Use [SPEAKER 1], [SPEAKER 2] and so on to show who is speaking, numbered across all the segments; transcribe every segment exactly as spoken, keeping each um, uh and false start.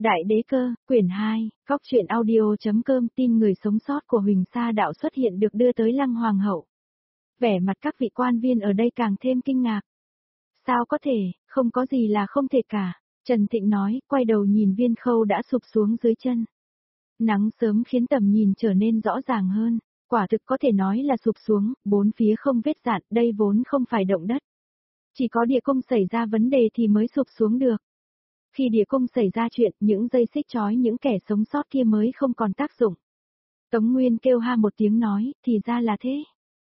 [SPEAKER 1] Đại đế cơ, quyển hai, Cóc truyện audio.com tin người sống sót của Huỳnh Sa Đạo xuất hiện được đưa tới Lăng Hoàng hậu. Vẻ mặt các vị quan viên ở đây càng thêm kinh ngạc. Sao có thể, không có gì là không thể cả, Trần Thịnh nói, quay đầu nhìn Viên Khâu đã sụp xuống dưới chân. Nắng sớm khiến tầm nhìn trở nên rõ ràng hơn, quả thực có thể nói là sụp xuống, bốn phía không vết dạn, đây vốn không phải động đất. Chỉ có địa cung xảy ra vấn đề thì mới sụp xuống được. Khi địa cung xảy ra chuyện, những dây xích trói những kẻ sống sót kia mới không còn tác dụng. Tống Nguyên kêu ha một tiếng nói, thì ra là thế.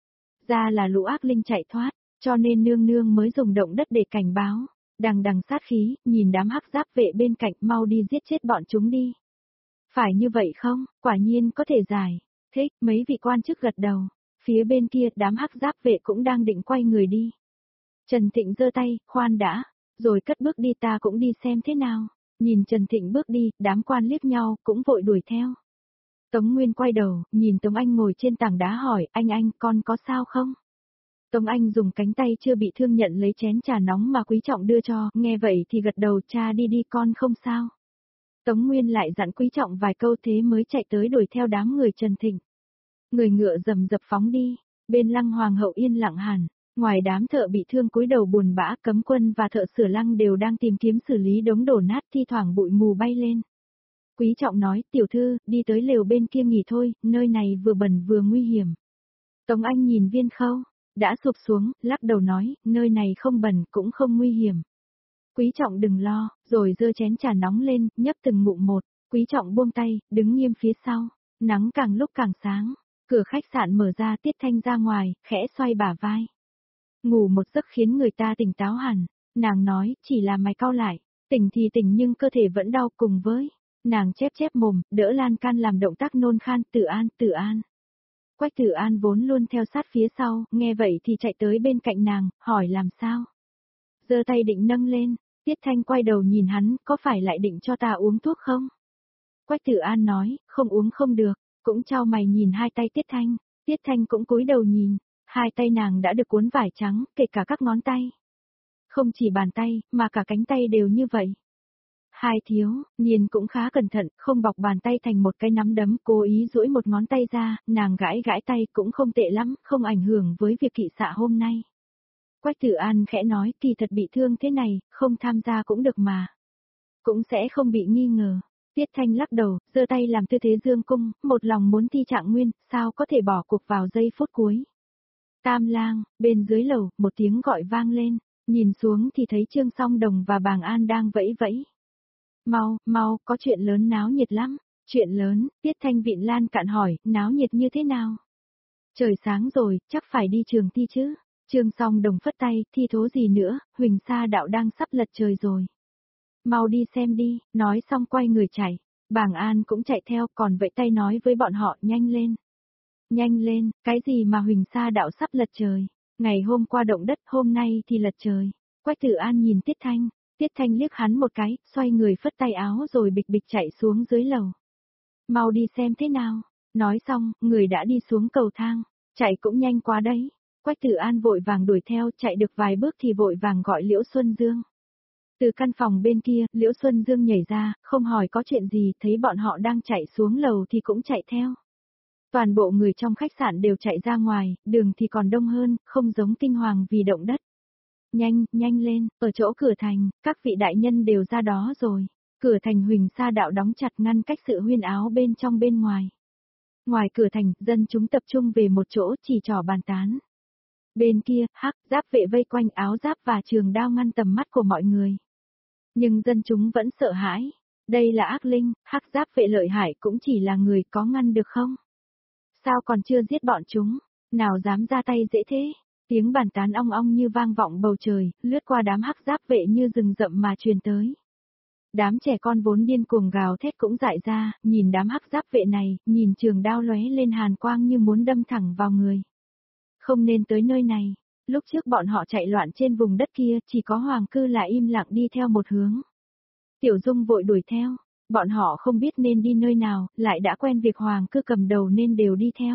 [SPEAKER 1] Ra là lũ ác linh chạy thoát, cho nên nương nương mới dùng động đất để cảnh báo. Đằng đằng sát khí, nhìn đám hắc giáp vệ bên cạnh, mau đi giết chết bọn chúng đi. Phải như vậy không, quả nhiên có thể giải. Thế, mấy vị quan chức gật đầu. Phía bên kia, đám hắc giáp vệ cũng đang định quay người đi. Trần Thịnh giơ tay, khoan đã. Rồi cất bước đi, ta cũng đi xem thế nào. Nhìn Trần Thịnh bước đi, đám quan liếc nhau, cũng vội đuổi theo. Tống Nguyên quay đầu, nhìn Tống Anh ngồi trên tảng đá hỏi, anh anh, con có sao không? Tống Anh dùng cánh tay chưa bị thương nhận lấy chén trà nóng mà Quý Trọng đưa cho, nghe vậy thì gật đầu, cha đi đi, con không sao. Tống Nguyên lại dặn Quý Trọng vài câu thế mới chạy tới đuổi theo đám người Trần Thịnh. Người ngựa rầm rập phóng đi, bên Lăng Hoàng hậu yên lặng hẳn. Ngoài đám thợ bị thương cúi đầu buồn bã, cấm quân và thợ sửa lăng đều đang tìm kiếm xử lý đống đổ nát, thi thoảng bụi mù bay lên. Quý Trọng nói, tiểu thư, đi tới lều bên kia nghỉ thôi, nơi này vừa bẩn vừa nguy hiểm. Tống Anh nhìn Viên Khâu, đã sụp xuống, lắc đầu nói, nơi này không bẩn cũng không nguy hiểm. Quý Trọng đừng lo, rồi giơ chén trà nóng lên, nhấp từng ngụm một. Quý Trọng buông tay, đứng nghiêm phía sau, nắng càng lúc càng sáng, cửa khách sạn mở ra, Tiết Thanh ra ngoài, khẽ xoay bả vai. Ngủ một giấc khiến người ta tỉnh táo hẳn, nàng nói, chỉ là mày cau lại, tỉnh thì tỉnh nhưng cơ thể vẫn đau cùng với. Nàng chép chép mồm, đỡ lan can làm động tác nôn khan, Tử An, Tử An. Quách Tử An vốn luôn theo sát phía sau, nghe vậy thì chạy tới bên cạnh nàng, hỏi làm sao. Giơ tay định nâng lên, Tiết Thanh quay đầu nhìn hắn, có phải lại định cho ta uống thuốc không? Quách Tử An nói, không uống không được, cũng chau mày nhìn hai tay Tiết Thanh, Tiết Thanh cũng cúi đầu nhìn. Hai tay nàng đã được cuốn vải trắng, kể cả các ngón tay. Không chỉ bàn tay, mà cả cánh tay đều như vậy. Hai thiếu, nhìn cũng khá cẩn thận, không bọc bàn tay thành một cái nắm đấm, cố ý duỗi một ngón tay ra, nàng gãi gãi tay cũng không tệ lắm, không ảnh hưởng với việc kỵ xạ hôm nay. Quách Tử An khẽ nói, kỳ thật bị thương thế này, không tham gia cũng được mà. Cũng sẽ không bị nghi ngờ. Tiết Thanh lắc đầu, giơ tay làm tư thế dương cung, một lòng muốn thi trạng nguyên, sao có thể bỏ cuộc vào giây phút cuối. Tam lang, bên dưới lầu, một tiếng gọi vang lên, nhìn xuống thì thấy Trương Song Đồng và Bàng An đang vẫy vẫy. Mau, mau, có chuyện lớn náo nhiệt lắm. Chuyện lớn, Tiết Thanh vịn lan cạn hỏi, náo nhiệt như thế nào? Trời sáng rồi, chắc phải đi trường thi chứ. Trương Song Đồng phất tay, thi thố gì nữa, Huỳnh Sa Đạo đang sắp lật trời rồi. Mau đi xem đi, nói xong quay người chạy. Bàng An cũng chạy theo, còn vẫy tay nói với bọn họ, nhanh lên. Nhanh lên, cái gì mà Huỳnh Sa Đạo sắp lật trời, ngày hôm qua động đất, hôm nay thì lật trời. Quách Tử An nhìn Tiết Thanh, Tiết Thanh liếc hắn một cái, xoay người phất tay áo rồi bịch bịch chạy xuống dưới lầu. Mau đi xem thế nào, nói xong, người đã đi xuống cầu thang, chạy cũng nhanh quá đấy. Quách Tử An vội vàng đuổi theo, chạy được vài bước thì vội vàng gọi Liễu Xuân Dương. Từ căn phòng bên kia, Liễu Xuân Dương nhảy ra, không hỏi có chuyện gì, thấy bọn họ đang chạy xuống lầu thì cũng chạy theo. Toàn bộ người trong khách sạn đều chạy ra ngoài, đường thì còn đông hơn, không giống kinh hoàng vì động đất. Nhanh, nhanh lên, ở chỗ cửa thành, các vị đại nhân đều ra đó rồi. Cửa thành Huỳnh Sa Đạo đóng chặt ngăn cách sự huyên áo bên trong bên ngoài. Ngoài cửa thành, dân chúng tập trung về một chỗ chỉ trỏ bàn tán. Bên kia, hắc giáp vệ vây quanh áo giáp và trường đao ngăn tầm mắt của mọi người. Nhưng dân chúng vẫn sợ hãi. Đây là ác linh, hắc giáp vệ lợi hại cũng chỉ là người, có ngăn được không? Sao còn chưa giết bọn chúng? Nào dám ra tay dễ thế? Tiếng bàn tán ong ong như vang vọng bầu trời, lướt qua đám hắc giáp vệ như rừng rậm mà truyền tới. Đám trẻ con vốn điên cuồng gào thét cũng dại ra, nhìn đám hắc giáp vệ này, nhìn trường đao lóe lên hàn quang như muốn đâm thẳng vào người. Không nên tới nơi này, lúc trước bọn họ chạy loạn trên vùng đất kia, chỉ có Hoàng Cư là im lặng đi theo một hướng. Tiểu Dung vội đuổi theo. Bọn họ không biết nên đi nơi nào, lại đã quen việc Hoàng Cư cầm đầu nên đều đi theo.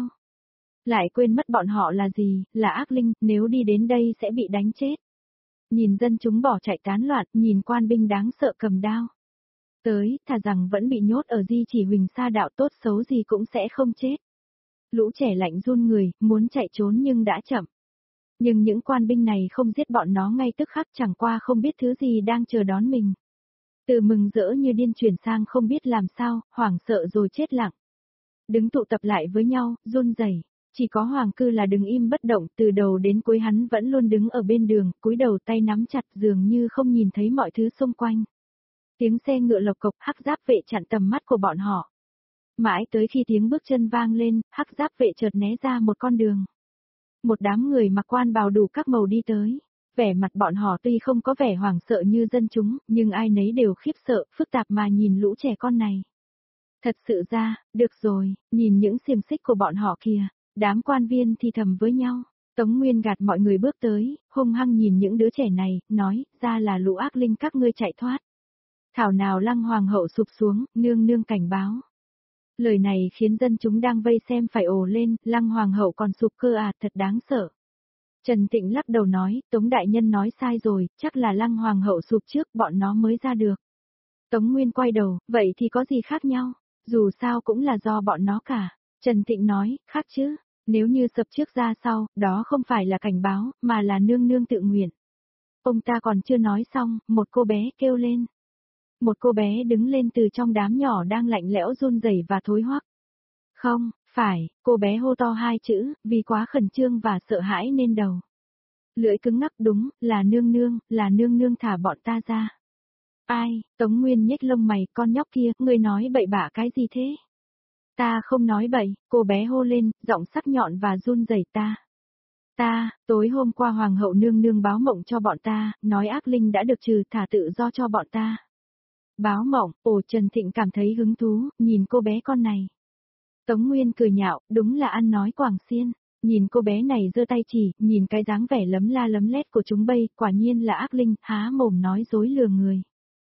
[SPEAKER 1] Lại quên mất bọn họ là gì, là ác linh, nếu đi đến đây sẽ bị đánh chết. Nhìn dân chúng bỏ chạy tán loạn, nhìn quan binh đáng sợ cầm đao. Tới, thà rằng vẫn bị nhốt ở di chỉ Huỳnh Sa Đạo tốt xấu gì cũng sẽ không chết. Lũ trẻ lạnh run người, muốn chạy trốn nhưng đã chậm. Nhưng những quan binh này không giết bọn nó ngay tức khắc, chẳng qua không biết thứ gì đang chờ đón mình. Từ mừng rỡ như điên chuyển sang không biết làm sao, hoảng sợ rồi chết lặng. Đứng tụ tập lại với nhau, run rẩy. Chỉ có Hoàng Cư là đứng im bất động, từ đầu đến cuối hắn vẫn luôn đứng ở bên đường, cúi đầu tay nắm chặt dường như không nhìn thấy mọi thứ xung quanh. Tiếng xe ngựa lộc cộc, hắc giáp vệ chặn tầm mắt của bọn họ. Mãi tới khi tiếng bước chân vang lên, hắc giáp vệ chợt né ra một con đường. Một đám người mặc quan bào đủ các màu đi tới. Vẻ mặt bọn họ tuy không có vẻ hoảng sợ như dân chúng, nhưng ai nấy đều khiếp sợ, phức tạp mà nhìn lũ trẻ con này. Thật sự ra, được rồi, nhìn những xiềng xích của bọn họ kìa, đám quan viên thì thầm với nhau. Tống Nguyên gạt mọi người bước tới, hung hăng nhìn những đứa trẻ này, nói, ra là lũ ác linh các ngươi chạy thoát. Thảo nào Lăng Hoàng hậu sụp xuống, nương nương cảnh báo. Lời này khiến dân chúng đang vây xem phải ồ lên, Lăng Hoàng hậu còn sụp cơ à, thật đáng sợ. Trần Tịnh lắc đầu nói, Tống đại nhân nói sai rồi, chắc là Lăng Hoàng hậu sụp trước, bọn nó mới ra được. Tống Nguyên quay đầu, vậy thì có gì khác nhau, dù sao cũng là do bọn nó cả. Trần Tịnh nói, khác chứ, nếu như sập trước ra sau, đó không phải là cảnh báo, mà là nương nương tự nguyện. Ông ta còn chưa nói xong, một cô bé kêu lên. Một cô bé đứng lên từ trong đám nhỏ đang lạnh lẽo run rẩy và thối hoắc. Không, phải, cô bé hô to hai chữ, vì quá khẩn trương và sợ hãi nên đầu. Lưỡi cứng ngắc, đúng, là nương nương, là nương nương thả bọn ta ra. Ai, Tống Nguyên nhếch lông mày, con nhóc kia, ngươi nói bậy bạ cái gì thế? Ta không nói bậy, cô bé hô lên, giọng sắc nhọn và run rẩy ta. Ta, tối hôm qua Hoàng hậu nương nương báo mộng cho bọn ta, nói ác linh đã được trừ, thả tự do cho bọn ta. Báo mộng, ồ, Trần Thịnh cảm thấy hứng thú, nhìn cô bé con này. Tống Nguyên cười nhạo, đúng là ăn nói quảng xiên, nhìn cô bé này giơ tay chỉ, nhìn cái dáng vẻ lấm la lấm lét của chúng bây, quả nhiên là ác linh, há mồm nói dối lừa người.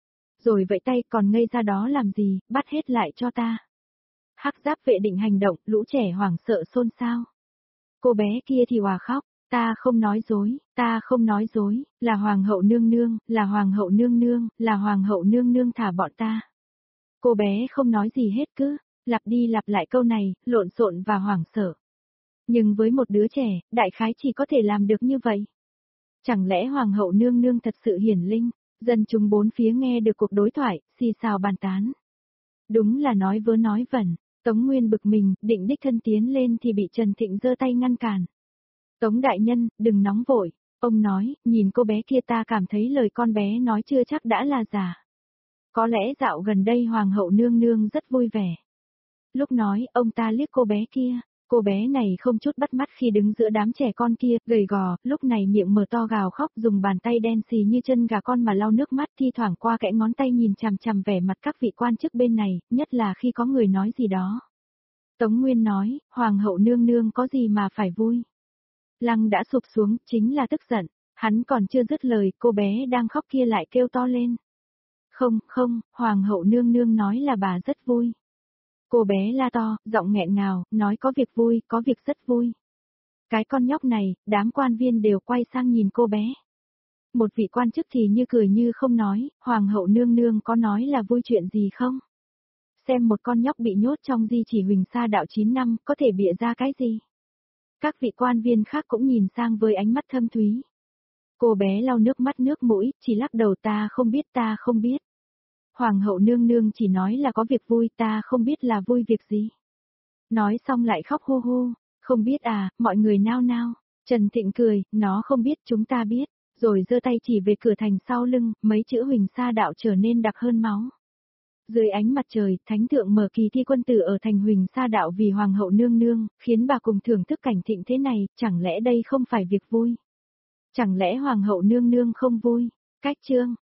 [SPEAKER 1] Rồi vậy tay còn ngây ra đó làm gì, bắt hết lại cho ta. Hắc giáp vệ định hành động, lũ trẻ hoảng sợ xôn xao. Cô bé kia thì hòa khóc, ta không nói dối, ta không nói dối, là Hoàng hậu nương nương, là Hoàng hậu nương nương, là Hoàng hậu nương nương thả bọn ta. Cô bé không nói gì hết cứ, lặp đi lặp lại câu này, lộn xộn và hoảng sợ. Nhưng với một đứa trẻ, đại khái chỉ có thể làm được như vậy. Chẳng lẽ Hoàng hậu nương nương thật sự hiển linh, dân chúng bốn phía nghe được cuộc đối thoại, xì xào bàn tán. Đúng là nói vớ nói vẩn. Tống Nguyên bực mình, định đích thân tiến lên thì bị Trần Thịnh giơ tay ngăn cản. Tống đại nhân, đừng nóng vội, ông nói, nhìn cô bé kia ta cảm thấy lời con bé nói chưa chắc đã là giả. Có lẽ dạo gần đây Hoàng hậu nương nương rất vui vẻ. Lúc nói, ông ta liếc cô bé kia, cô bé này không chút bắt mắt khi đứng giữa đám trẻ con kia, gầy gò, lúc này miệng mở to gào khóc dùng bàn tay đen xì như chân gà con mà lau nước mắt thi thoảng qua kẽ ngón tay nhìn chằm chằm vẻ mặt các vị quan chức bên này, nhất là khi có người nói gì đó. Tống Nguyên nói, Hoàng hậu nương nương có gì mà phải vui. Lăng đã sụp xuống, chính là tức giận, hắn còn chưa dứt lời, cô bé đang khóc kia lại kêu to lên. Không, không, Hoàng hậu nương nương nói là bà rất vui. Cô bé la to, giọng nghẹn ngào, nói có việc vui, có việc rất vui. Cái con nhóc này, đám quan viên đều quay sang nhìn cô bé. Một vị quan chức thì như cười như không nói, Hoàng hậu nương nương có nói là vui chuyện gì không? Xem một con nhóc bị nhốt trong di chỉ Huỳnh Sa Đạo chín năm, có thể bịa ra cái gì? Các vị quan viên khác cũng nhìn sang với ánh mắt thâm thúy. Cô bé lau nước mắt nước mũi, chỉ lắc đầu ta không biết ta không biết. Hoàng hậu nương nương chỉ nói là có việc vui ta không biết là vui việc gì. Nói xong lại khóc hu hu, không biết à, mọi người nao nao. Trần Thịnh cười, nó không biết chúng ta biết, rồi giơ tay chỉ về cửa thành sau lưng, mấy chữ Huỳnh Sa Đạo trở nên đặc hơn máu. Dưới ánh mặt trời, thánh thượng mở kỳ thi quân tử ở thành Huỳnh Sa Đạo vì Hoàng hậu nương nương, khiến bà cùng thưởng thức cảnh thịnh thế này, chẳng lẽ đây không phải việc vui? Chẳng lẽ Hoàng hậu nương nương không vui? Cách chương